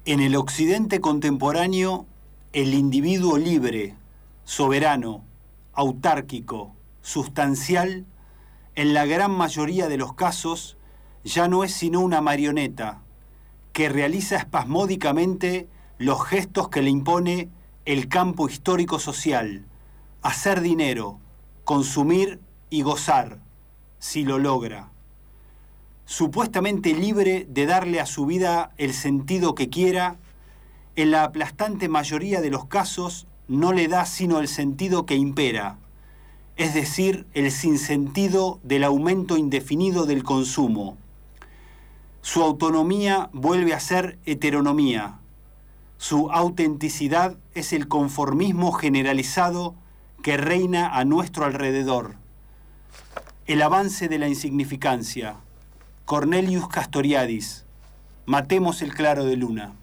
En el occidente contemporáneo, el individuo libre, soberano, autárquico, sustancial, en la gran mayoría de los casos, ya no es sino una marioneta que realiza espasmódicamente los gestos que le impone el campo histórico-social: hacer dinero, consumir y gozar, si lo logra. Supuestamente libre de darle a su vida el sentido que quiera, en la aplastante mayoría de los casos no le da sino el sentido que impera, es decir, el sinsentido del aumento indefinido del consumo. Su autonomía vuelve a ser heteronomía. Su autenticidad es el conformismo generalizado que reina a nuestro alrededor. El avance de la insignificancia. Cornelius Castoriadis. Matemos el claro de luna.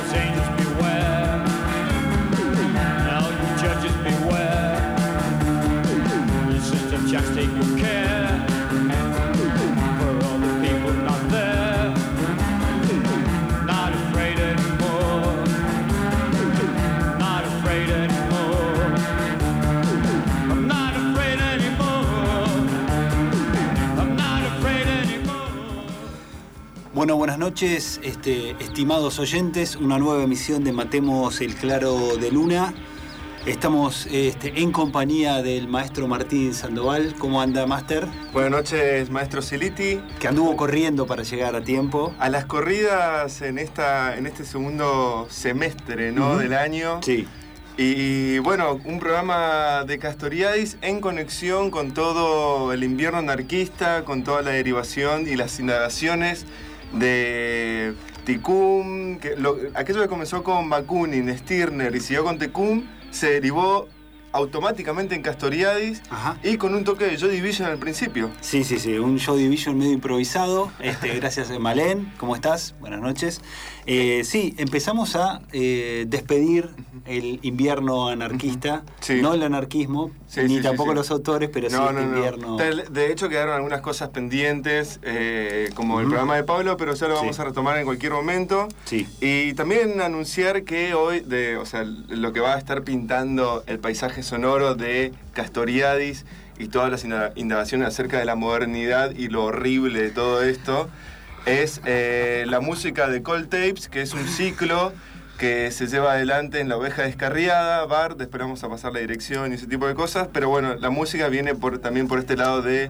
Bueno, buenas noches, estimados oyentes, una nueva emisión de Matemos el Claro de Luna. Estamos en compañía del maestro Martín Sandoval. ¿Cómo anda, máster? Buenas noches, maestro Siliti. Que anduvo corriendo para llegar a tiempo. A las corridas en este segundo semestre, ¿no? Del año. Sí. Y bueno, un programa de Castoriadis en conexión con todo el invierno anarquista, con toda la derivación y las indagaciones de Tikkun, aquello que comenzó con Bakunin, Stirner y siguió con Tikkun, se derivó automáticamente en Castoriadis. Ajá. Y con un toque de Joy Division al principio. Sí, un Joy Division medio improvisado. Gracias, Malén. ¿Cómo estás? Buenas noches. Sí, empezamos a despedir el invierno anarquista. Sí. No el anarquismo, ni tampoco los autores, pero sí el invierno. De hecho, quedaron algunas cosas pendientes, como el programa de Pablo, pero ya lo vamos a retomar en cualquier momento. Sí. Y también anunciar que hoy, lo que va a estar pintando el paisaje sonoro de Castoriadis y todas las indagaciones acerca de la modernidad y lo horrible de todo esto, es la música de Cold Tapes, que es un ciclo que se lleva adelante en La Oveja Descarriada, Bart, después vamos a pasar la dirección y ese tipo de cosas, pero bueno, la música viene también por este lado de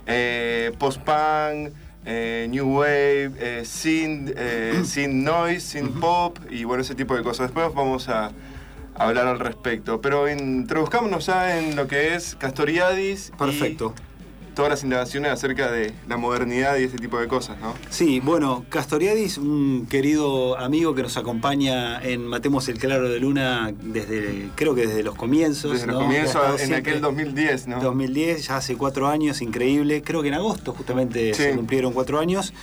post-punk, new wave, synth noise, synth pop y bueno, ese tipo de cosas. Después vamos a hablar al respecto, pero introduzcámonos ya en lo que es Castoriadis. Perfecto. Y todas las indagaciones acerca de la modernidad y ese tipo de cosas, ¿no? Sí, bueno, Castoriadis, un querido amigo que nos acompaña en Matemos el Claro de Luna creo que desde los comienzos. Desde los comienzos, en aquel 2010, ¿no? 2010, ya hace 4 años, increíble. Creo que en agosto justamente se cumplieron 4 años.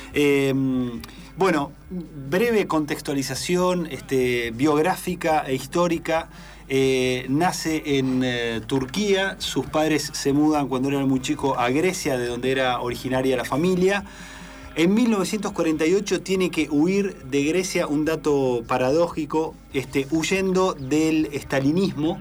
Bueno, breve contextualización biográfica e histórica. Nace en Turquía, sus padres se mudan cuando era muy chico a Grecia, de donde era originaria la familia. En 1948 tiene que huir de Grecia, un dato paradójico, huyendo del estalinismo.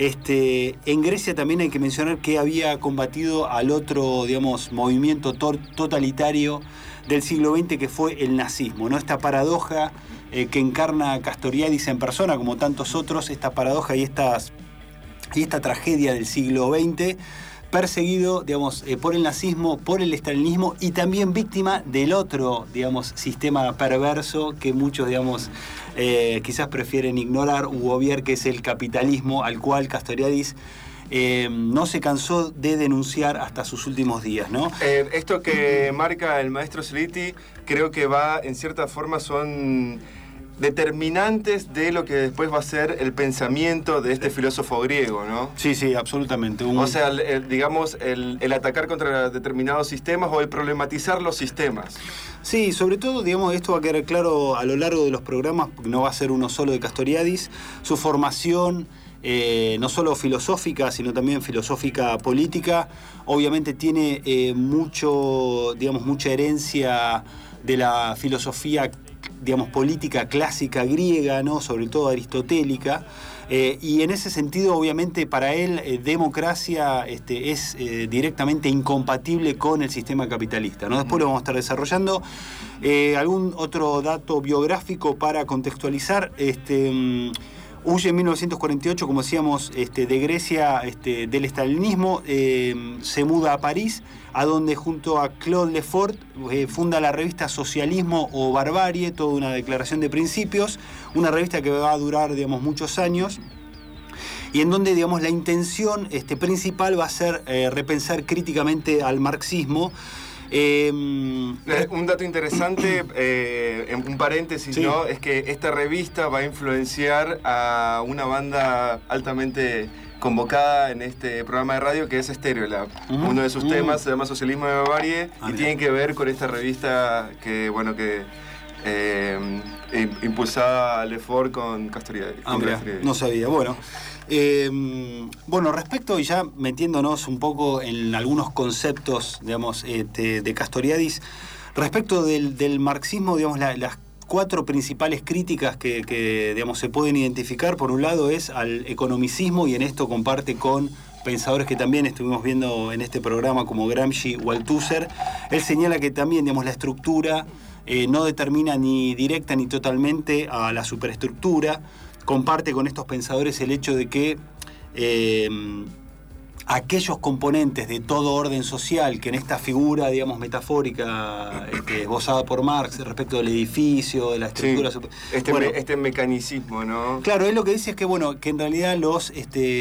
En Grecia también hay que mencionar que había combatido al otro, digamos, movimiento totalitario del siglo XX, que fue el nazismo, ¿no? Esta paradoja que encarna Castoriadis en persona, como tantos otros, esta paradoja y esta tragedia del siglo XX, perseguido, digamos, por el nazismo, por el estalinismo y también víctima del otro, digamos, sistema perverso que muchos, digamos, quizás prefieren ignorar u obviar, que es el capitalismo, al cual Castoriadis no se cansó de denunciar hasta sus últimos días, ¿no? Esto que marca el maestro Siliti, creo que en cierta forma son determinantes de lo que después va a ser el pensamiento de este filósofo griego, ¿no? Sí, absolutamente. O sea, el atacar contra determinados sistemas o el problematizar los sistemas. Sí, sobre todo, digamos, esto va a quedar claro a lo largo de los programas, porque no va a ser uno solo de Castoriadis. Su formación, no solo filosófica, sino también filosófica política, obviamente tiene mucha herencia de la filosofía, digamos, política clásica griega, ¿no? Sobre todo aristotélica, y en ese sentido, obviamente, para él, democracia es directamente incompatible con el sistema capitalista, ¿no? Después lo vamos a estar desarrollando. Algún otro dato biográfico para contextualizar. Huye en 1948, como decíamos, de Grecia, del estalinismo, se muda a París, a donde junto a Claude Lefort funda la revista Socialismo o Barbarie, toda una declaración de principios, una revista que va a durar, digamos, muchos años, y en donde, digamos, la intención principal va a ser repensar críticamente al marxismo. Un dato interesante, un paréntesis, sí, ¿no? Es que esta revista va a influenciar a una banda altamente convocada en este programa de radio, que es Stereolab. Uno de sus temas se llama Socialismo de Barbarie y tiene que ver con esta revista que impulsada Lefort con Castoriadis. No sabía. Bueno, respecto, y ya metiéndonos un poco en algunos conceptos, digamos, de Castoriadis, respecto del marxismo, digamos, las 4 principales críticas que digamos, se pueden identificar, por un lado, es al economicismo, y en esto comparte con pensadores que también estuvimos viendo en este programa, como Gramsci o Althusser. Él señala que también, digamos, la estructura no determina ni directa ni totalmente a la superestructura. Comparte con estos pensadores el hecho de que aquellos componentes de todo orden social que en esta figura, digamos, metafórica esbozada por Marx respecto del edificio, de la estructura... Sí, este mecanicismo, ¿no? Claro, él lo que dice es que, que en realidad los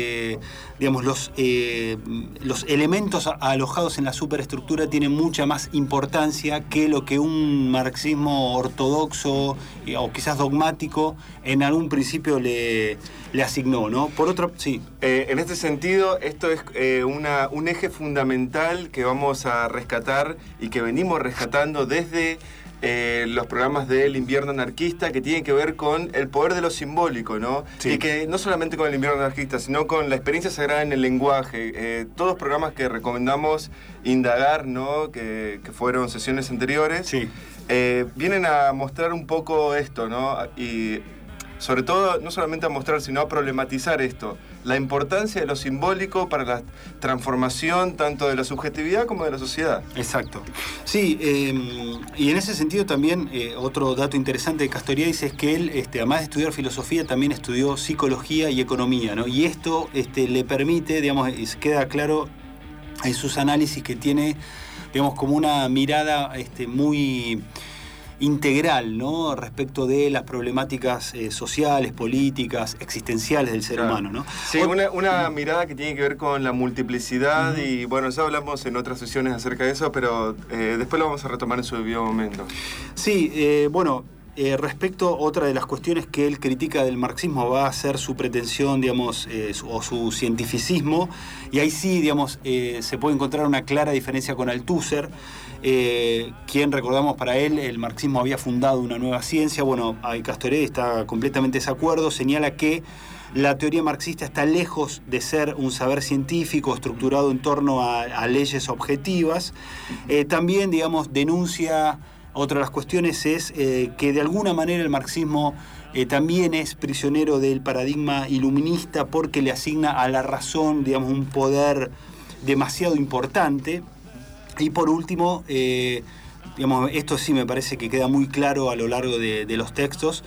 elementos alojados en la superestructura tienen mucha más importancia que lo que un marxismo ortodoxo o quizás dogmático en algún principio le asignó, ¿no? Por otro, sí. En este sentido, esto es un eje fundamental que vamos a rescatar y que venimos rescatando desde los programas del invierno anarquista, que tienen que ver con el poder de lo simbólico, ¿no? Sí. Y que no solamente con el invierno anarquista, sino con la experiencia sagrada en el lenguaje. Todos programas que recomendamos indagar, ¿no? Que fueron sesiones anteriores, Sí. Vienen a mostrar un poco esto, ¿no? Y sobre todo, no solamente a mostrar, sino a problematizar esto, la importancia de lo simbólico para la transformación tanto de la subjetividad como de la sociedad. Exacto. Sí, y en ese sentido también otro dato interesante de Castoriadis es que él, además de estudiar filosofía, también estudió psicología y economía, ¿no? Y esto le permite, digamos, y queda claro en sus análisis que tiene, digamos, como una mirada muy integral, ¿no? Respecto de las problemáticas sociales, políticas, existenciales del ser humano, ¿no? Sí, una mirada que tiene que ver con la multiplicidad y, bueno, ya hablamos en otras sesiones acerca de eso, pero después lo vamos a retomar en su debido momento. Sí, respecto, otra de las cuestiones que él critica del marxismo va a ser su pretensión, digamos, o su cientificismo, y ahí sí, digamos, se puede encontrar una clara diferencia con Althusser, quien, recordamos, para él el marxismo había fundado una nueva ciencia. Bueno, Castoriadis está completamente de desacuerdo, señala que la teoría marxista está lejos de ser un saber científico estructurado en torno a leyes objetivas. También, digamos, denuncia, otra de las cuestiones es que de alguna manera el marxismo también es prisionero del paradigma iluminista porque le asigna a la razón, digamos, un poder demasiado importante. Y por último, digamos, esto sí me parece que queda muy claro a lo largo de los textos,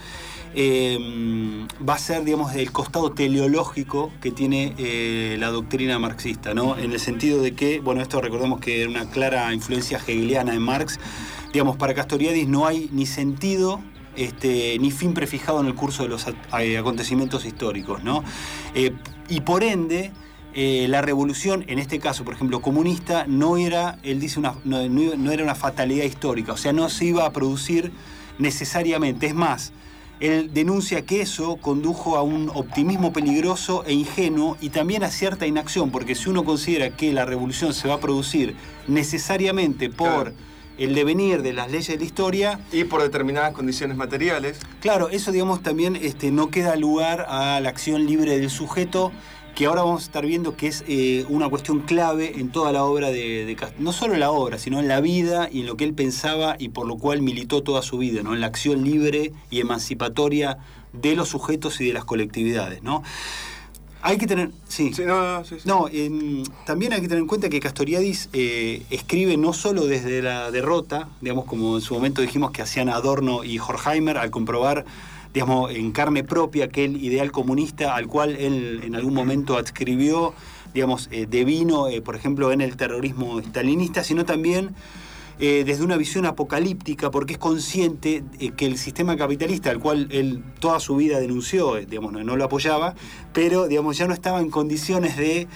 va a ser, digamos, el costado teleológico que tiene la doctrina marxista, ¿no? En el sentido de que, bueno, esto recordemos que era una clara influencia hegeliana en Marx. Digamos, para Castoriadis no hay ni sentido ni fin prefijado en el curso de los acontecimientos históricos, ¿no? Y por ende, la revolución, en este caso, por ejemplo, comunista, no era, él dice, no era una fatalidad histórica, o sea, no se iba a producir necesariamente. Es más, él denuncia que eso condujo a un optimismo peligroso e ingenuo y también a cierta inacción, porque si uno considera que la revolución se va a producir necesariamente por el devenir de las leyes de la historia y por determinadas condiciones materiales, claro, eso, digamos, también no queda lugar a la acción libre del sujeto, que ahora vamos a estar viendo que es una cuestión clave en toda la obra de no solo en la obra, sino en la vida y en lo que él pensaba y por lo cual militó toda su vida, ¿no? En la acción libre y emancipatoria de los sujetos y de las colectividades, ¿no? Hay que tener... Sí. Sí. También hay que tener en cuenta que Castoriadis escribe no solo desde la derrota, digamos, como en su momento dijimos que hacían Adorno y Horkheimer, al comprobar, digamos, en carne propia aquel ideal comunista al cual él en algún momento adscribió, digamos, devino, por ejemplo, en el terrorismo stalinista, sino también desde una visión apocalíptica, porque es consciente que el sistema capitalista, al cual él toda su vida denunció, digamos, no lo apoyaba, pero, digamos, ya no estaba en condiciones de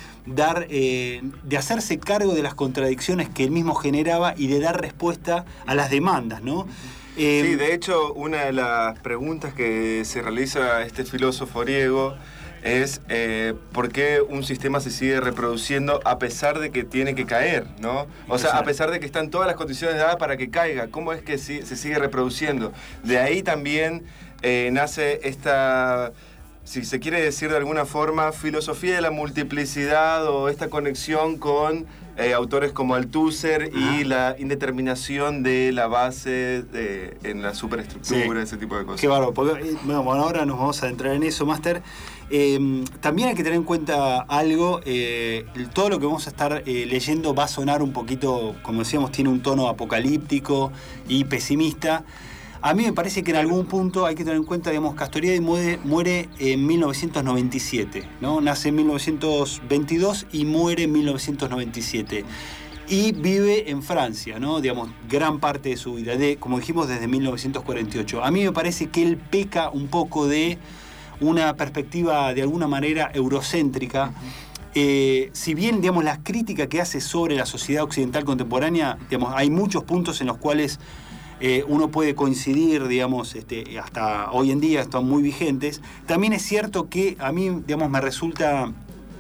hacerse cargo de las contradicciones que él mismo generaba y de dar respuesta a las demandas, ¿no? Sí, de hecho, una de las preguntas que se realiza a este filósofo griego es por qué un sistema se sigue reproduciendo a pesar de que tiene que caer, ¿no? O sea, a pesar de que están todas las condiciones dadas para que caiga, ¿cómo es que se sigue reproduciendo? De ahí también nace esta, si se quiere decir de alguna forma, filosofía de la multiplicidad o esta conexión con autores como Althusser y la indeterminación de la base en la superestructura, ese tipo de cosas. Qué bárbaro. Bueno, ahora nos vamos a adentrar en eso, Máster. También hay que tener en cuenta algo, todo lo que vamos a estar leyendo va a sonar un poquito, como decíamos, tiene un tono apocalíptico y pesimista. A mí me parece que en algún punto hay que tener en cuenta, digamos, Castoriadis muere en 1997, ¿no? Nace en 1922 y muere en 1997. Y vive en Francia, ¿no? Digamos, gran parte de su vida, como dijimos, desde 1948. A mí me parece que él peca un poco de una perspectiva, de alguna manera, eurocéntrica. Si bien, digamos, las críticas que hace sobre la sociedad occidental contemporánea, digamos, hay muchos puntos en los cuales uno puede coincidir, digamos, hasta hoy en día están muy vigentes. También es cierto que a mí, digamos, me resulta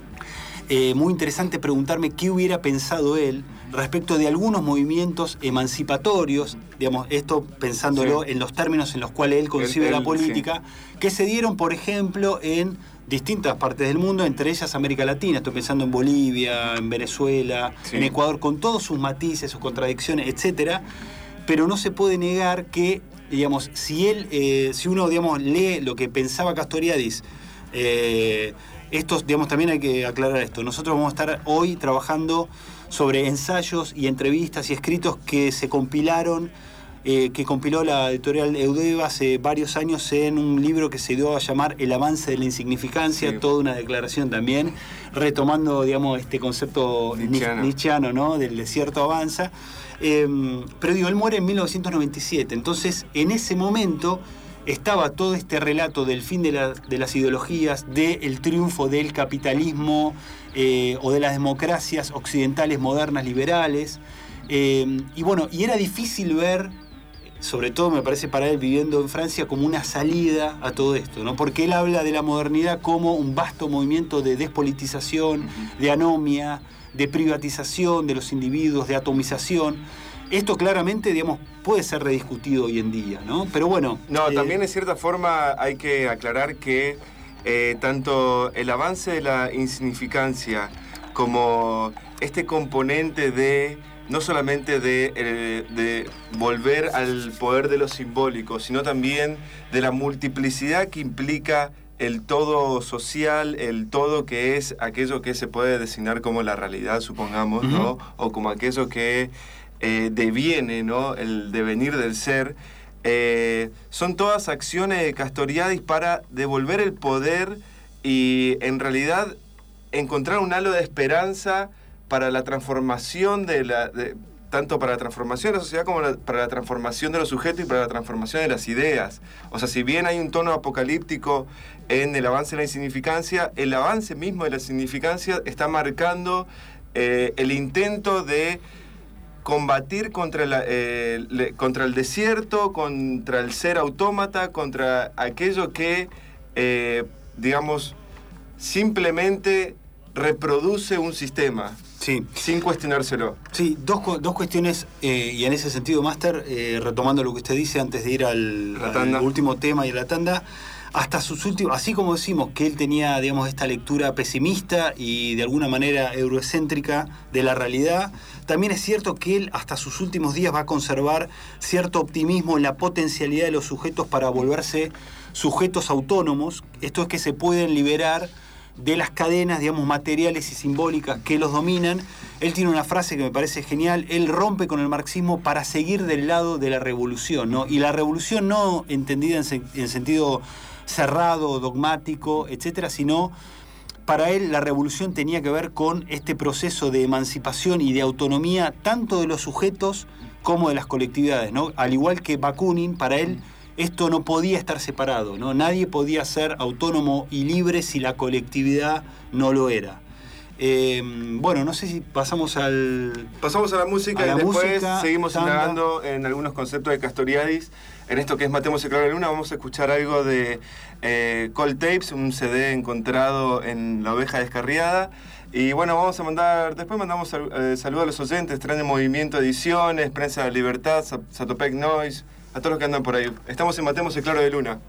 muy interesante preguntarme qué hubiera pensado él respecto de algunos movimientos emancipatorios, digamos, esto pensándolo en los términos en los cuales él concibe la política, que se dieron, por ejemplo, en distintas partes del mundo, entre ellas América Latina. Estoy pensando en Bolivia, en Venezuela, en Ecuador, con todos sus matices, sus contradicciones, etcétera. Pero no se puede negar que, digamos, si uno, digamos, lee lo que pensaba Castoriadis, digamos, también hay que aclarar esto. Nosotros vamos a estar hoy trabajando sobre ensayos y entrevistas y escritos que se compilaron, que compiló la editorial Eudeva hace varios años en un libro que se dio a llamar El avance de la insignificancia, toda una declaración también, retomando, digamos, este concepto nietzscheano, ¿no? Del desierto avanza. Pero digo, él muere en 1997, entonces en ese momento estaba todo este relato del fin de las ideologías, del triunfo del capitalismo o de las democracias occidentales modernas liberales, y bueno, y era difícil ver, sobre todo me parece para él viviendo en Francia, como una salida a todo esto, ¿no? Porque él habla de la modernidad como un vasto movimiento de despolitización, de anomia, de privatización de los individuos, de atomización. Esto claramente, digamos, puede ser rediscutido hoy en día, ¿no? Pero bueno... No, también en cierta forma hay que aclarar que tanto el avance de la insignificancia como este componente de no solamente de volver al poder de lo simbólico, sino también de la multiplicidad que implica el todo social, el todo que es aquello que se puede designar como la realidad, supongamos, ¿no? O como aquello que deviene, ¿no? El devenir del ser. Son todas acciones de Castoriadis para devolver el poder y, en realidad, encontrar un halo de esperanza para la transformación tanto para la transformación de la sociedad como para la transformación de los sujetos y para la transformación de las ideas. O sea, si bien hay un tono apocalíptico en el avance de la insignificancia, el avance mismo de la insignificancia está marcando el intento de combatir contra el desierto, contra el ser autómata, contra aquello que, digamos, simplemente reproduce un sistema. Sí. Sin cuestionárselo. Sí, dos cuestiones, y en ese sentido, Máster, retomando lo que usted dice antes de ir al último tema y a la tanda, hasta sus últimos, así como decimos que él tenía, digamos, esta lectura pesimista y de alguna manera eurocéntrica de la realidad, también es cierto que él hasta sus últimos días va a conservar cierto optimismo en la potencialidad de los sujetos para volverse sujetos autónomos. Esto es que se pueden liberar de las cadenas, digamos, materiales y simbólicas que los dominan. Él tiene una frase que me parece genial: él rompe con el marxismo para seguir del lado de la revolución, ¿no? Y la revolución no entendida en sentido cerrado, dogmático, etcétera, sino para él la revolución tenía que ver con este proceso de emancipación y de autonomía tanto de los sujetos como de las colectividades, ¿no? Al igual que Bakunin, para él esto no podía estar separado, ¿no? Nadie podía ser autónomo y libre si la colectividad no lo era. Bueno, no sé si pasamos a la música y después seguimos indagando en algunos conceptos de Castoriadis. En esto que es Matemos el Claro de Luna vamos a escuchar algo de Cold Tapes, un CD encontrado en La Oveja Descarriada. Y bueno, después mandamos saludos a los oyentes, Tren de Movimiento Ediciones, Prensa de Libertad, Satopec Noise, a todos los que andan por ahí. Estamos en Matemos el Claro de Luna.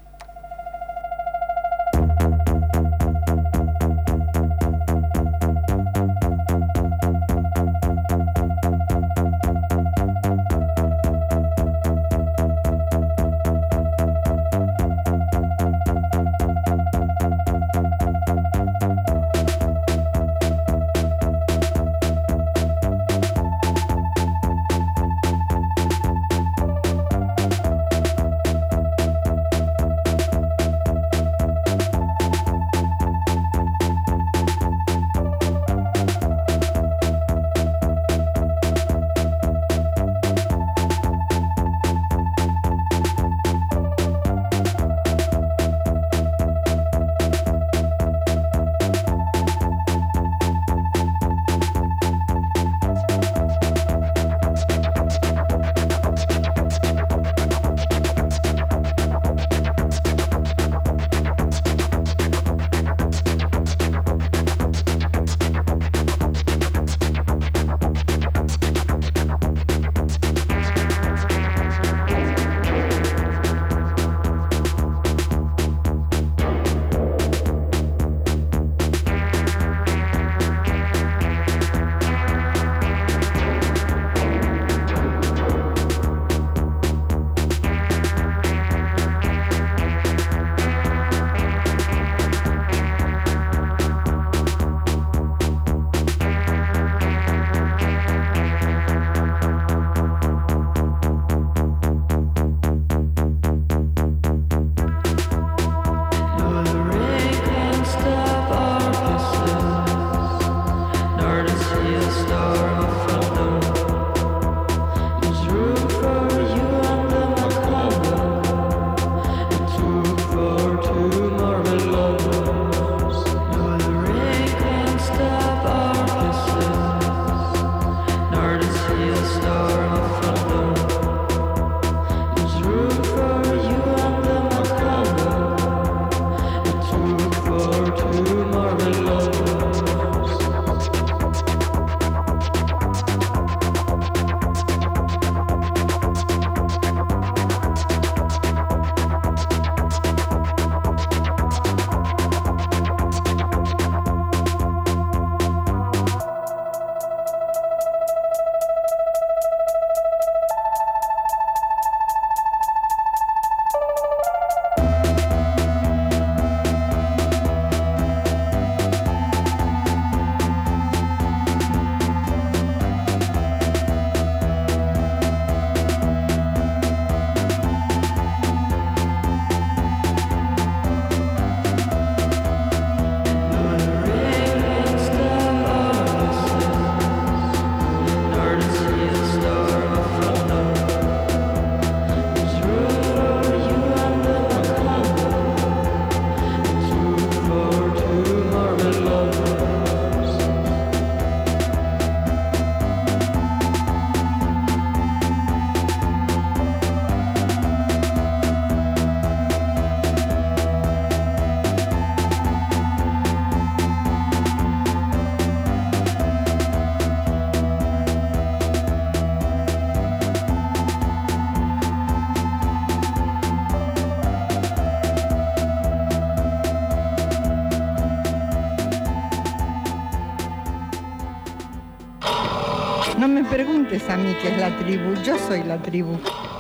No me preguntes a mí qué es la tribu, yo soy la tribu.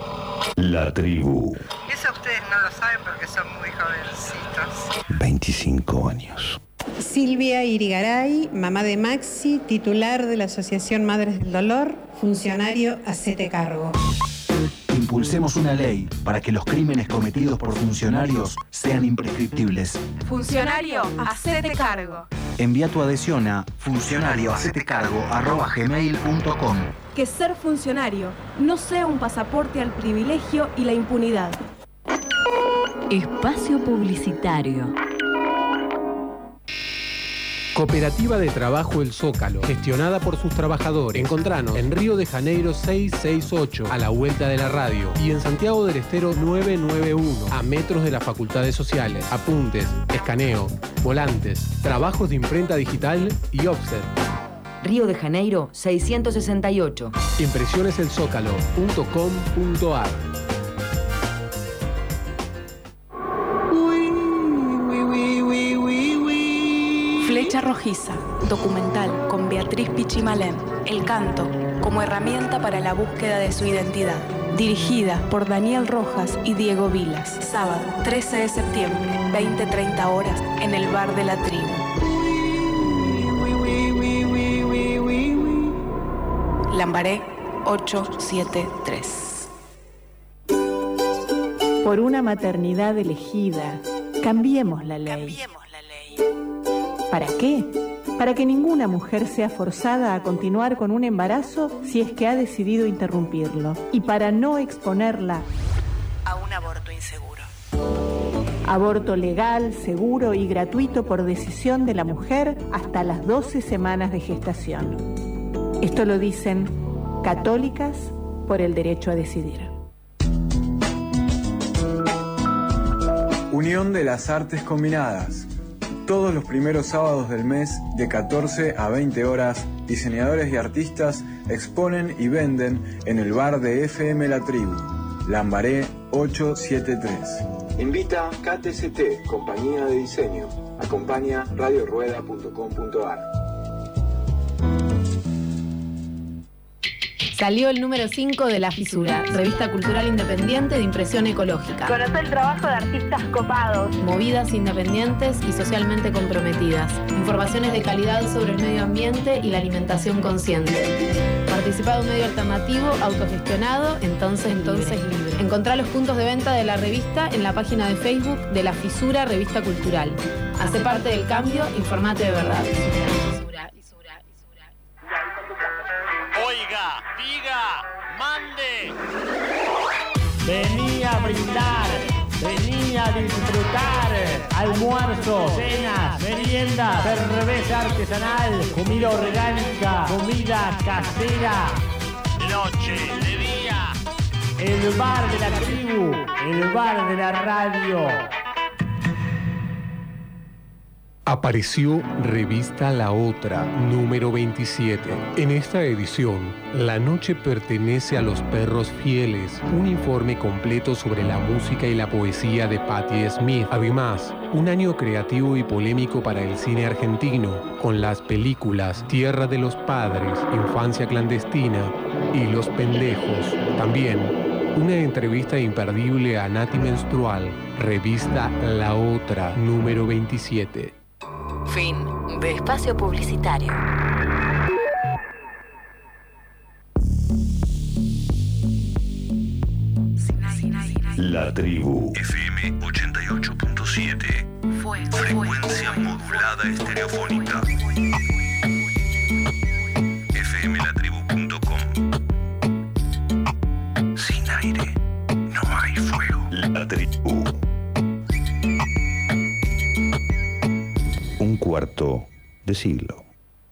La tribu. Eso ustedes no lo saben porque son muy jovencitos. 25 años. Silvia Irigaray, mamá de Maxi, titular de la Asociación Madres del Dolor, funcionario Hacete Cargo. Impulsemos una ley para que los crímenes cometidos por funcionarios sean imprescriptibles. Funcionario, hacete cargo. Envía tu adhesión a funcionariohacetecargo@gmail.com. Que ser funcionario no sea un pasaporte al privilegio y la impunidad. Espacio publicitario. Cooperativa de Trabajo El Zócalo, gestionada por sus trabajadores. Encontranos en Río de Janeiro 668, a la vuelta de la radio, y en Santiago del Estero 991, a metros de las Facultades Sociales. Apuntes, escaneo, volantes, trabajos de imprenta digital y offset. Río de Janeiro 668. Impresioneselzócalo.com.ar. Flecha Rojiza, documental con Beatriz Pichimalén. El canto como herramienta para la búsqueda de su identidad. Dirigida por Daniel Rojas y Diego Vilas. Sábado 13 de septiembre, 20:30 horas, en el Bar de la Tribu. Lambaré 873. Por una maternidad elegida, cambiemos la ley. ¿Para qué? Para que ninguna mujer sea forzada a continuar con un embarazo si es que ha decidido interrumpirlo. Y para no exponerla A un aborto inseguro. aborto legal, seguro y gratuito por decisión de la mujer hasta las 12 semanas de gestación. Esto lo dicen Católicas por el Derecho a Decidir. Unión de las Artes Combinadas. Todos los primeros sábados del mes, de 14 a 20 horas, diseñadores y artistas exponen y venden en el bar de FM La Tribu, Lambaré 873. Invita KTCT, Compañía de Diseño. Acompaña radiorueda.com.ar. Salió el número 5 de La Fisura, revista cultural independiente de impresión ecológica. Conoce el trabajo de artistas copados. Movidas independientes y socialmente comprometidas. Informaciones de calidad sobre el medio ambiente y la alimentación consciente. Participa de un medio alternativo, autogestionado, entonces libre. Encontrá los puntos de venta de la revista en la página de Facebook de La Fisura Revista Cultural. Hace parte del cambio, informate de verdad. Oiga, diga, mande. Vení a brindar, vení a disfrutar. Almuerzo, cenas, meriendas, cerveza artesanal, comida orgánica, comida casera. De noche, de día. El bar de la tribu, el bar de la radio. Apareció Revista La Otra, número 27. En esta edición, la noche pertenece a los perros fieles, un informe completo sobre la música y la poesía de Patti Smith. Además, un año creativo y polémico para el cine argentino, con las películas Tierra de los Padres, Infancia Clandestina y Los Pendejos. También, una entrevista imperdible a Nati Menstrual, Revista La Otra, número 27. Fin de espacio publicitario. La Tribu. FM 88.7. Frecuencia modulada estereofónica. fmlatribu.com. Sin aire no hay fuego. La Tribu. Un cuarto de siglo.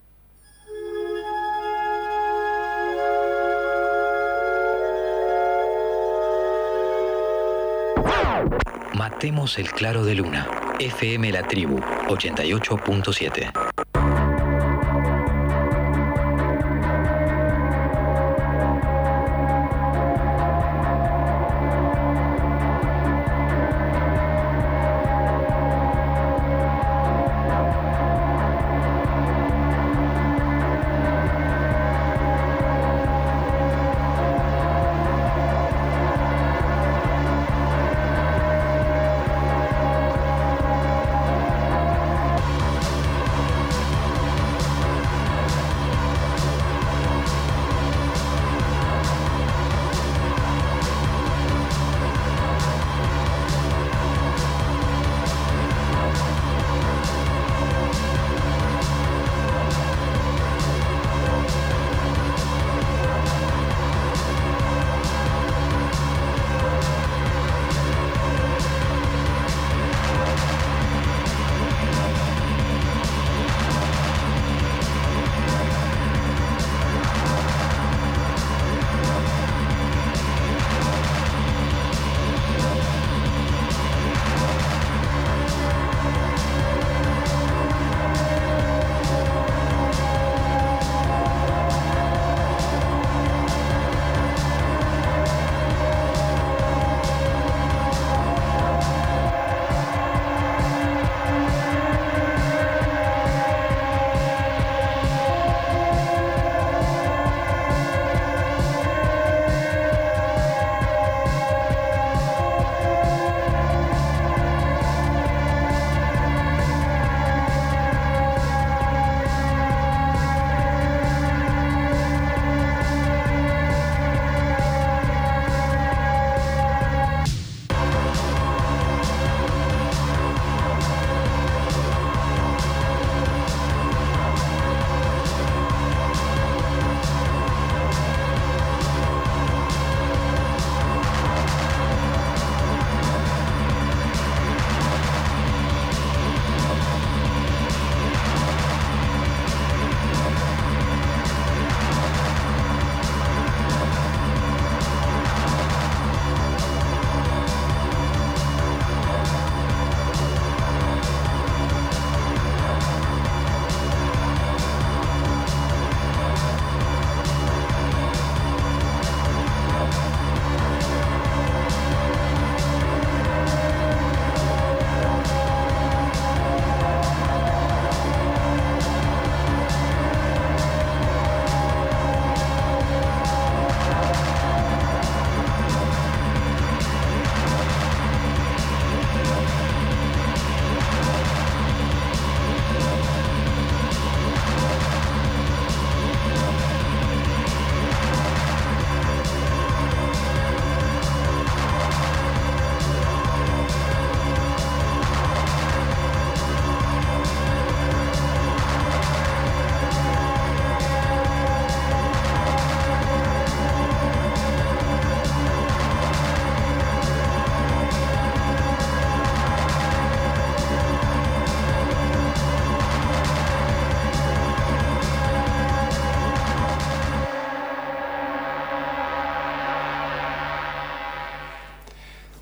Matemos el claro de luna. FM La Tribu 88.7.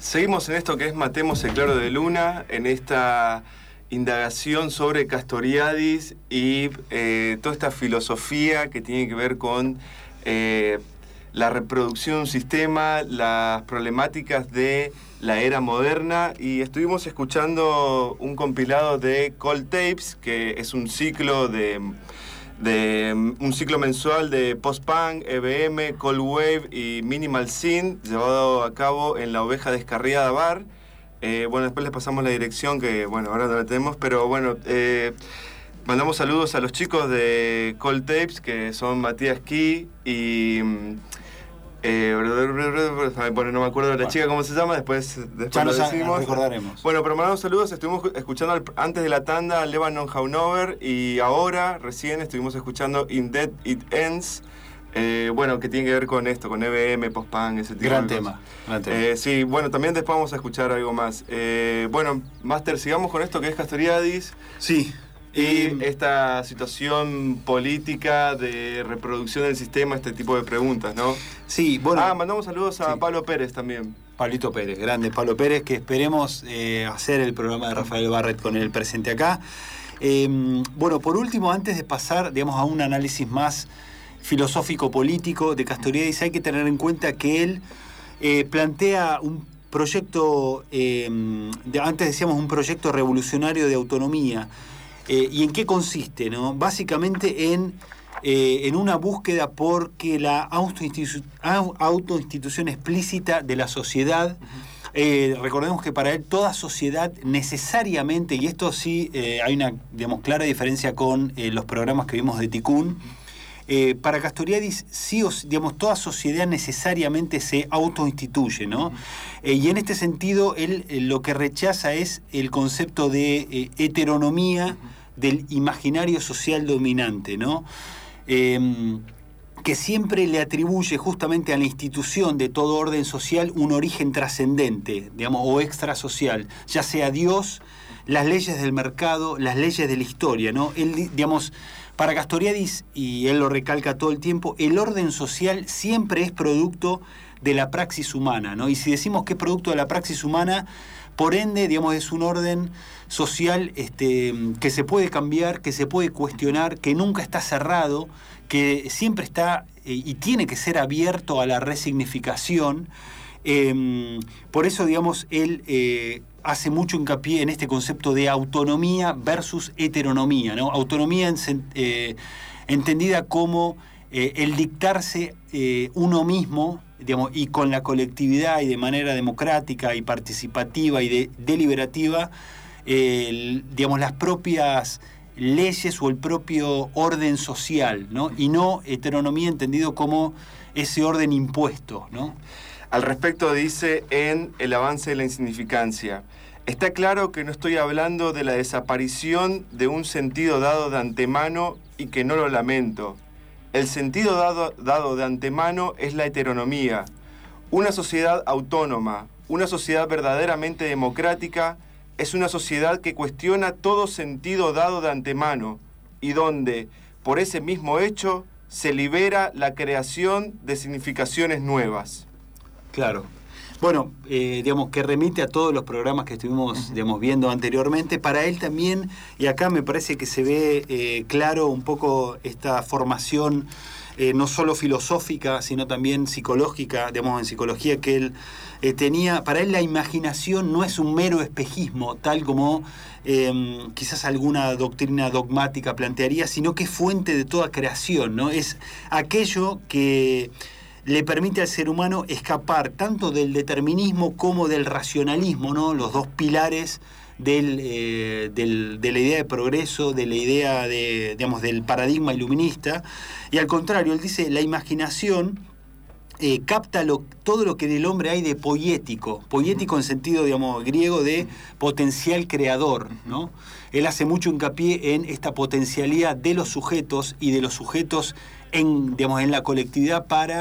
Seguimos en esto que es Matemos el claro de luna, en esta indagación sobre Castoriadis y toda esta filosofía que tiene que ver con la reproducción de un sistema, las problemáticas de la era moderna, y estuvimos escuchando un compilado de Cold Tapes, que es un ciclo un ciclo mensual de post-punk, EBM, Cold Wave y Minimal Scene, llevado a cabo en la Oveja Descarriada Bar. Bueno, después les pasamos la dirección, que bueno, ahora no la tenemos, pero bueno, mandamos saludos a los chicos de Cold Tapes, que son Matías Key y... bueno, no me acuerdo de la chica cómo se llama, después ya lo nos decimos. Recordaremos. Bueno, pero mandamos saludos, estuvimos escuchando antes de la tanda Lebanon Haunover, y ahora, recién, estuvimos escuchando In Dead It Ends, bueno, que tiene que ver con esto, con EBM, post-punk, ese tipo Gran de tema. Sí, bueno, también después vamos a escuchar algo más. Bueno, Master, sigamos con esto que es Castoriadis. Sí. Y esta situación política de reproducción del sistema, este tipo de preguntas, ¿no? Sí, bueno. Mandamos saludos a Pablo Pérez también. Pablito Pérez, grande Pablo Pérez, que esperemos hacer el programa de Rafael Barrett con él presente acá. Bueno, por último, antes de pasar, digamos, a un análisis más filosófico-político de Castoriadis, hay que tener en cuenta que él plantea un proyecto, antes decíamos un proyecto revolucionario de autonomía. ¿Y en qué consiste, no? Básicamente en una búsqueda porque la autoinstitución explícita de la sociedad. Recordemos que para él toda sociedad necesariamente, y esto sí hay una, digamos, clara diferencia con los programas que vimos de Tikkun, para Castoriadis sí, digamos, toda sociedad necesariamente se autoinstituye, ¿no? Y en este sentido él lo que rechaza es el concepto de heteronomía del imaginario social dominante, ¿no? Que siempre le atribuye justamente a la institución de todo orden social un origen trascendente, digamos, o extrasocial, ya sea Dios, las leyes del mercado, las leyes de la historia, ¿no? Él, digamos, para Castoriadis, y él lo recalca todo el tiempo, el orden social siempre es producto de la praxis humana, ¿no? Y si decimos que es producto de la praxis humana, por ende, digamos, es un orden social que se puede cambiar, que se puede cuestionar, que nunca está cerrado, que siempre está y tiene que ser abierto a la resignificación. Por eso, digamos, él hace mucho hincapié en este concepto de autonomía versus heteronomía, ¿no? Autonomía entendida como el dictarse uno mismo, digamos, y con la colectividad y de manera democrática y participativa y deliberativa, digamos, las propias leyes o el propio orden social, ¿no? Y no heteronomía entendido como ese orden impuesto, ¿no? Al respecto dice en El avance de la insignificancia: está claro que no estoy hablando de la desaparición de un sentido dado de antemano y que no lo lamento. El sentido dado de antemano es la heteronomía. Una sociedad autónoma, una sociedad verdaderamente democrática, es una sociedad que cuestiona todo sentido dado de antemano y donde, por ese mismo hecho, se libera la creación de significaciones nuevas. Claro. Bueno, digamos, que remite a todos los programas que estuvimos, digamos, viendo anteriormente. Para él también, y acá me parece que se ve claro un poco esta formación no solo filosófica, sino también psicológica, digamos, en psicología que él tenía. Para él la imaginación no es un mero espejismo, tal como quizás alguna doctrina dogmática plantearía, sino que es fuente de toda creación, ¿no? Es aquello que le permite al ser humano escapar tanto del determinismo como del racionalismo, ¿no? Los dos pilares de la idea de progreso, de la idea de, digamos, del paradigma iluminista. Y al contrario, él dice, la imaginación capta todo lo que en el hombre hay de poético en sentido, digamos, griego de potencial creador, ¿no? Él hace mucho hincapié en esta potencialidad de los sujetos y de los sujetos digamos, en la colectividad para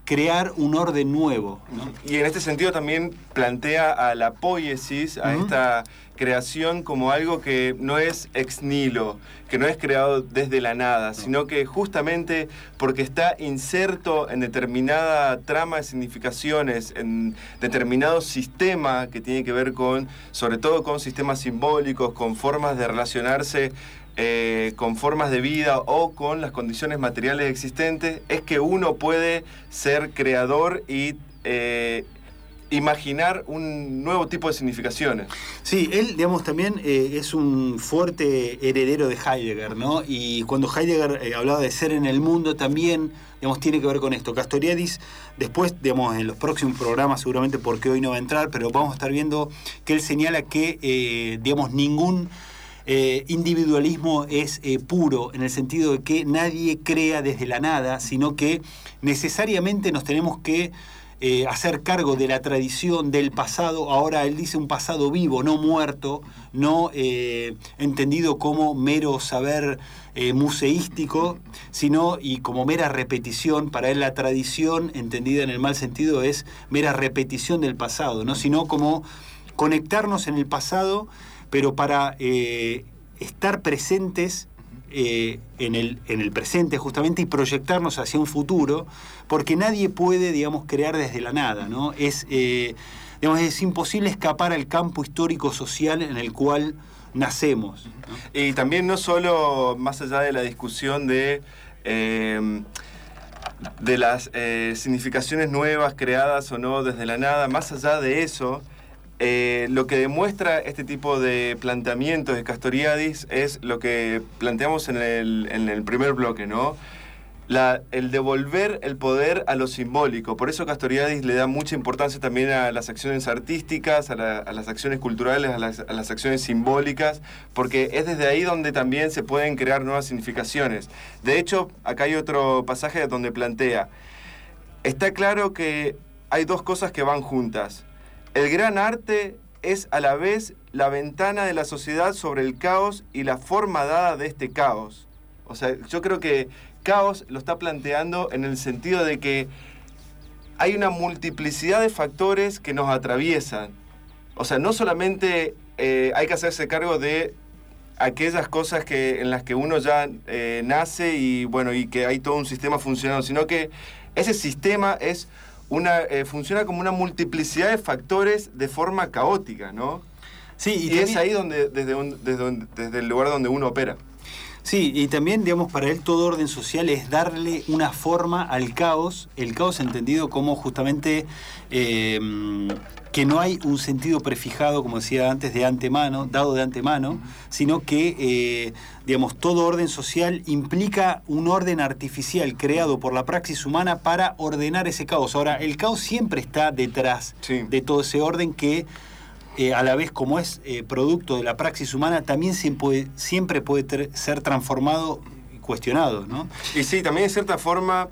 crear un orden nuevo, ¿no? Y en este sentido también plantea a la poiesis, a esta creación como algo que no es ex nihilo, que no es creado desde la nada, sino que justamente porque está inserto en determinada trama de significaciones, en determinado sistema que tiene que ver con, sobre todo con sistemas simbólicos, con formas de relacionarse, con formas de vida o con las condiciones materiales existentes, es que uno puede ser creador y imaginar un nuevo tipo de significaciones. Sí, él, digamos, también es un fuerte heredero de Heidegger, ¿no? Y cuando Heidegger hablaba de ser en el mundo, también, digamos, tiene que ver con esto. Castoriadis, después, digamos, en los próximos programas, seguramente porque hoy no va a entrar, pero vamos a estar viendo que él señala que, digamos, ningún individualismo es puro, en el sentido de que nadie crea desde la nada, sino que necesariamente nos tenemos que hacer cargo de la tradición, del pasado. Ahora él dice un pasado vivo, no muerto, no entendido como mero saber museístico, sino y como mera repetición. Para él la tradición, entendida en el mal sentido, es mera repetición del pasado, ¿no? Sino como conectarnos en el pasado, pero para estar presentes en el presente justamente y proyectarnos hacia un futuro, porque nadie puede, digamos, crear desde la nada, ¿no? Digamos, es imposible escapar al campo histórico-social en el cual nacemos, ¿no? Y también no solo más allá de la discusión de las significaciones nuevas creadas o no desde la nada, más allá de eso, lo que demuestra este tipo de planteamientos de Castoriadis es lo que planteamos en el primer bloque, ¿no? El devolver el poder a lo simbólico. Por eso Castoriadis le da mucha importancia también a las acciones artísticas, a las acciones culturales, a las acciones simbólicas, porque es desde ahí donde también se pueden crear nuevas significaciones. De hecho, acá hay otro pasaje donde plantea: está claro que hay dos cosas que van juntas. El gran arte es a la vez la ventana de la sociedad sobre el caos y la forma dada de este caos. O sea, yo creo que caos lo está planteando en el sentido de que hay una multiplicidad de factores que nos atraviesan. O sea, no solamente hay que hacerse cargo de aquellas cosas en las que uno ya nace y, bueno, y que hay todo un sistema funcionando, sino que ese sistema es funciona como una multiplicidad de factores de forma caótica, ¿no? Sí, y es ahí desde el lugar donde uno opera. Sí, y también, digamos, para él todo orden social es darle una forma al caos, el caos entendido como justamente que no hay un sentido prefijado, como decía antes, de antemano, dado de antemano, sino que, digamos, todo orden social implica un orden artificial creado por la praxis humana para ordenar ese caos. Ahora, el caos siempre está detrás de todo ese orden que, a la vez, como es producto de la praxis humana, también siempre puede ser transformado y cuestionado, ¿no? Y sí, también de cierta forma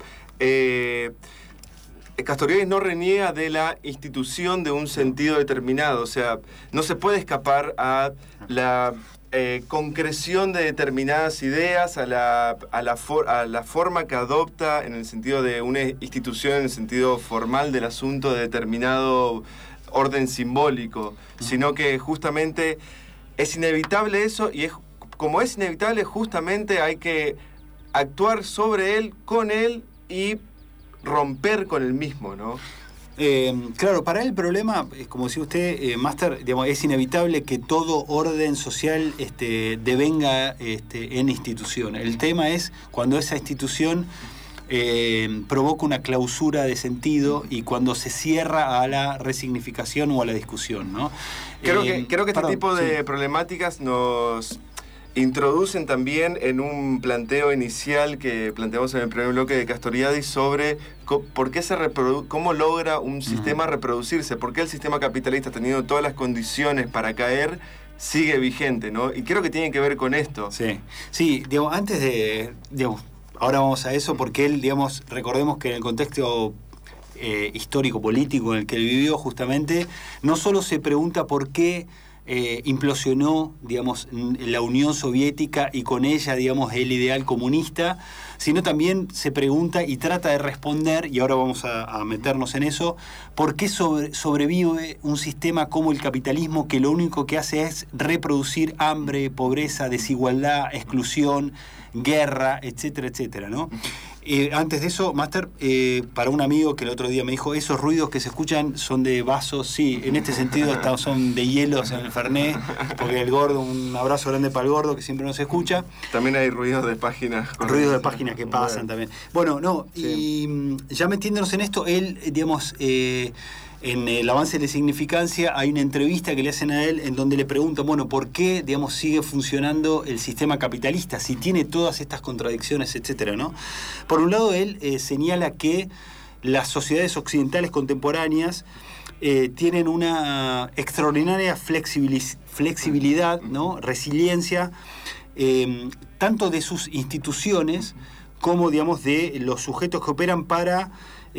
Castoriadis no reniega de la institución de un sentido determinado. O sea, no se puede escapar a la concreción de determinadas ideas, a la forma que adopta en el sentido de una institución, en el sentido formal del asunto de determinado orden simbólico, sino que justamente es inevitable eso, y como es inevitable, justamente hay que actuar sobre él, con él, y romper con el mismo, ¿no? Claro, para él el problema, como decía usted, Máster, digamos, es inevitable que todo orden social devenga en institución. El tema es cuando esa institución provoca una clausura de sentido y cuando se cierra a la resignificación o a la discusión, ¿no? Creo que este tipo de problemáticas nos introducen también en un planteo inicial que planteamos en el primer bloque de Castoriadis sobre por qué cómo logra un sistema reproducirse, por qué el sistema capitalista, teniendo todas las condiciones para caer, sigue vigente, ¿no? Y creo que tiene que ver con esto. Sí, digamos, antes de... Digamos, ahora vamos a eso porque él, digamos, recordemos que en el contexto histórico-político en el que él vivió, justamente, no solo se pregunta por qué implosionó, digamos, la Unión Soviética y con ella, digamos, el ideal comunista, sino también se pregunta y trata de responder, y ahora vamos a meternos en eso, ¿por qué sobrevive un sistema como el capitalismo que lo único que hace es reproducir hambre, pobreza, desigualdad, exclusión, guerra, etcétera, etcétera, ¿no? Antes de eso, Máster, para un amigo que el otro día me dijo, esos ruidos que se escuchan son de vasos, sí, en este sentido son de hielos en el Fernet, porque el gordo, un abrazo grande para el gordo que siempre nos escucha. También hay ruidos de páginas. Ruidos de páginas que pasan también. Bueno, no, sí. Y ya metiéndonos en esto, él, digamos, en el avance de significancia hay una entrevista que le hacen a él en donde le preguntan, bueno, ¿por qué, digamos, sigue funcionando el sistema capitalista? Si tiene todas estas contradicciones, etcétera, ¿no? Por un lado, él señala que las sociedades occidentales contemporáneas tienen una extraordinaria flexibilidad, ¿no? Resiliencia, tanto de sus instituciones como, digamos, de los sujetos que operan para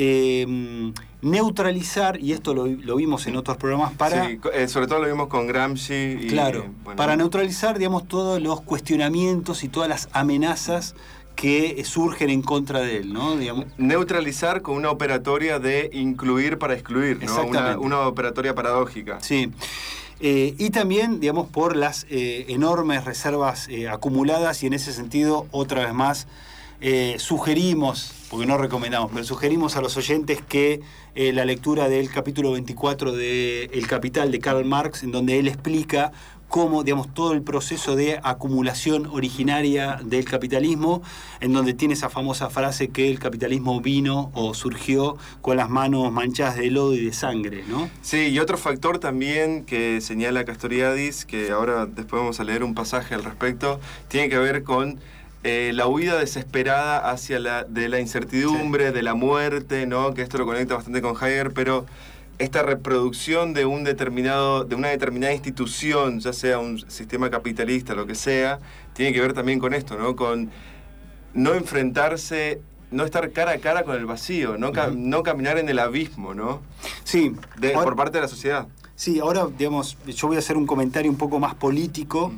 neutralizar, y esto lo vimos en otros programas, para... Sí, sobre todo lo vimos con Gramsci. Claro, bueno, para neutralizar, digamos, todos los cuestionamientos y todas las amenazas que surgen en contra de él, ¿no? Digamos. Neutralizar con una operatoria de incluir para excluir, ¿no? Una operatoria paradójica. Sí. Y también, digamos, por las enormes reservas acumuladas, y en ese sentido, otra vez más, sugerimos, porque no recomendamos, pero sugerimos a los oyentes que la lectura del capítulo 24 de El Capital de Karl Marx, en donde él explica cómo, digamos, todo el proceso de acumulación originaria del capitalismo, en donde tiene esa famosa frase que el capitalismo vino o surgió con las manos manchadas de lodo y de sangre, ¿no? Sí, y otro factor también que señala Castoriadis, que ahora después vamos a leer un pasaje al respecto, tiene que ver con la huida desesperada hacia la incertidumbre, sí, de la muerte, ¿no? Que esto lo conecta bastante con Heidegger, pero esta reproducción de una determinada institución, ya sea un sistema capitalista, lo que sea, tiene que ver también con esto, ¿no? Con no enfrentarse, no estar cara a cara con el vacío, no caminar en el abismo, ¿no? Sí. Por parte de la sociedad. Sí, ahora, digamos, yo voy a hacer un comentario un poco más político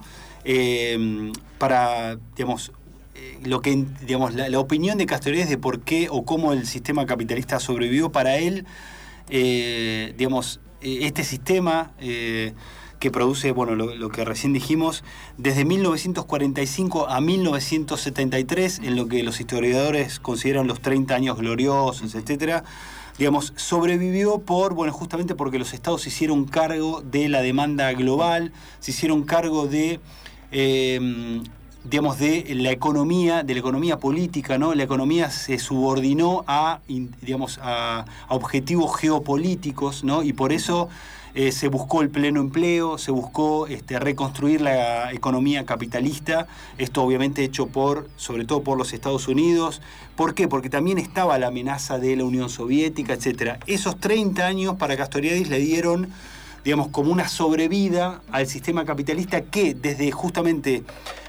para, digamos, lo que, digamos, la opinión de Castoriadis de por qué o cómo el sistema capitalista sobrevivió. Para él, digamos, este sistema que produce, bueno, lo que recién dijimos, desde 1945 a 1973, en lo que los historiadores consideran los 30 años gloriosos, etcétera, digamos, sobrevivió justamente porque los estados se hicieron cargo de la demanda global, se hicieron cargo de digamos, de la economía política, ¿no? La economía se subordinó a objetivos geopolíticos, ¿no? Y por eso se buscó el pleno empleo, se buscó reconstruir la economía capitalista, esto obviamente hecho sobre todo por los Estados Unidos. ¿Por qué? Porque también estaba la amenaza de la Unión Soviética, etcétera. Esos 30 años para Castoriadis le dieron, digamos, como una sobrevida al sistema capitalista que desde justamente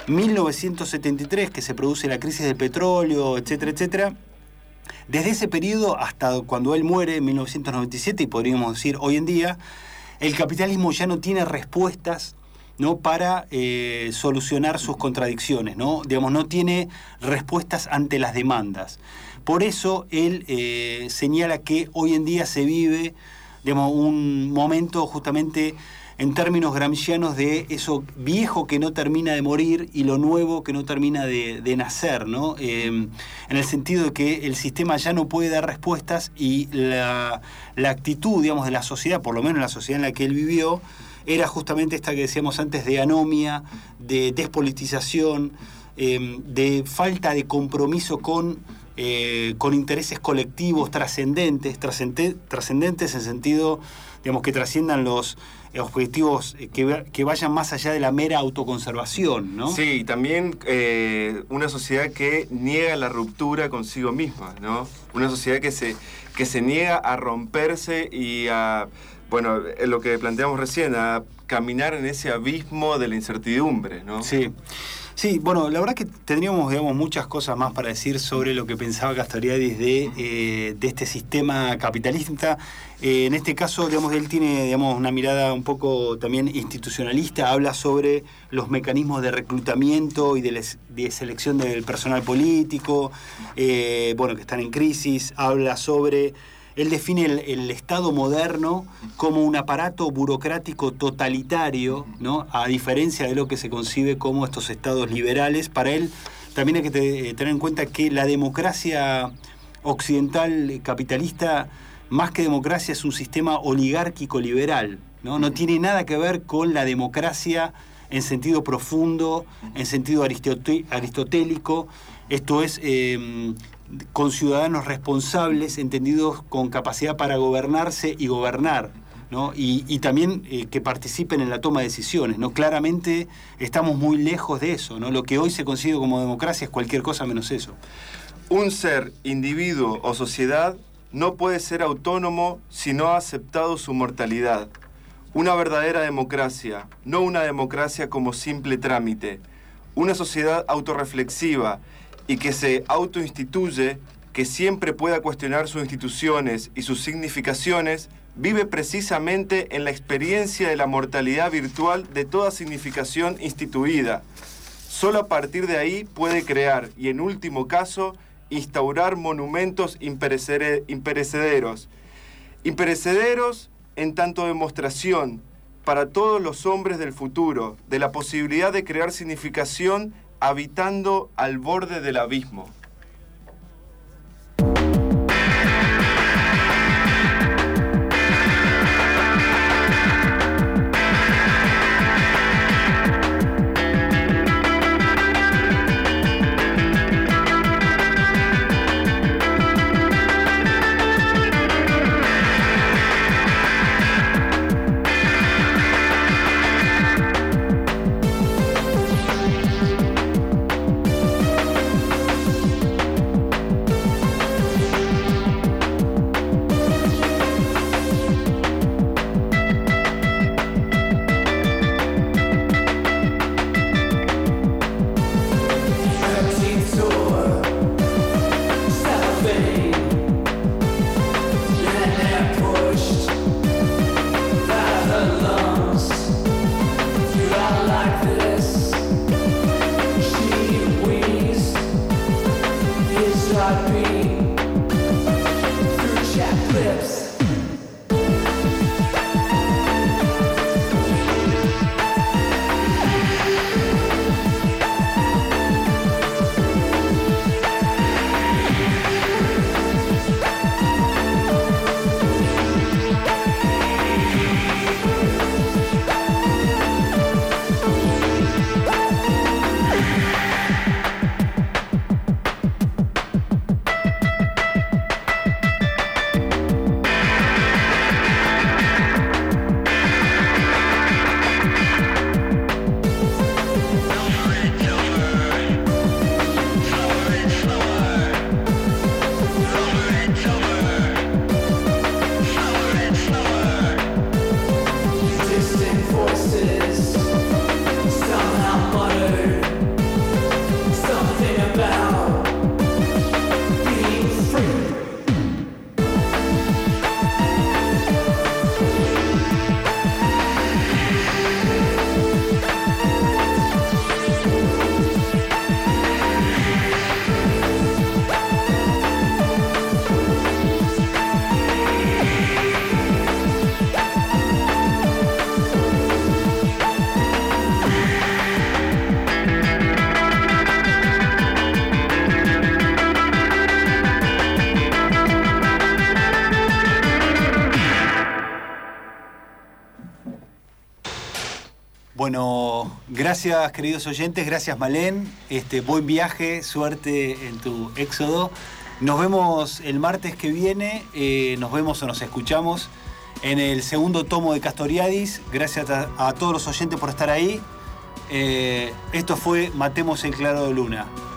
1973, que se produce la crisis del petróleo, etcétera, etcétera, desde ese periodo hasta cuando él muere en 1997, y podríamos decir hoy en día, el capitalismo ya no tiene respuestas, ¿no? Para solucionar sus contradicciones, ¿no? Digamos, no tiene respuestas ante las demandas. Por eso él señala que hoy en día se vive, digamos, un momento justamente en términos gramscianos de eso viejo que no termina de morir y lo nuevo que no termina de nacer, ¿no? En el sentido de que el sistema ya no puede dar respuestas y la actitud, digamos, de la sociedad, por lo menos la sociedad en la que él vivió, era justamente esta que decíamos antes de anomia, de despolitización, de falta de compromiso con intereses colectivos trascendentes en sentido, digamos, que trasciendan los objetivos que vayan más allá de la mera autoconservación, ¿no? Sí, también una sociedad que niega la ruptura consigo misma, ¿no? Una sociedad que se niega a romperse y a bueno, lo que planteamos recién, a caminar en ese abismo de la incertidumbre, ¿no? Sí. Sí, bueno, la verdad que tendríamos, digamos, muchas cosas más para decir sobre lo que pensaba Castoriadis de este sistema capitalista. En este caso, digamos, él tiene, digamos, una mirada un poco también institucionalista, habla sobre los mecanismos de reclutamiento y de selección del personal político, bueno, que están en crisis, habla sobre... Él define el Estado moderno como un aparato burocrático totalitario, ¿no? A diferencia de lo que se concibe como estos estados liberales. Para él también hay que tener en cuenta que la democracia occidental capitalista, más que democracia, es un sistema oligárquico liberal, ¿no? No tiene nada que ver con la democracia en sentido profundo, en sentido aristotélico. Esto es... con ciudadanos responsables, entendidos con capacidad para gobernarse y gobernar, ¿no? Y también que participen en la toma de decisiones, ¿no? Claramente estamos muy lejos de eso, ¿no? Lo que hoy se concibe como democracia es cualquier cosa menos eso. Un ser, individuo o sociedad no puede ser autónomo si no ha aceptado su mortalidad. Una verdadera democracia, no una democracia como simple trámite. Una sociedad autorreflexiva y que se autoinstituye, que siempre pueda cuestionar sus instituciones y sus significaciones, vive precisamente en la experiencia de la mortalidad virtual de toda significación instituida. Solo a partir de ahí puede crear y, en último caso, instaurar monumentos imperecederos. Imperecederos en tanto demostración para todos los hombres del futuro de la posibilidad de crear significación habitando al borde del abismo. Bueno, gracias queridos oyentes, gracias Malén, buen viaje, suerte en tu éxodo. Nos vemos el martes que viene, nos vemos o nos escuchamos en el segundo tomo de Castoriadis. Gracias a todos los oyentes por estar ahí. Esto fue Matemos el Claro de Luna.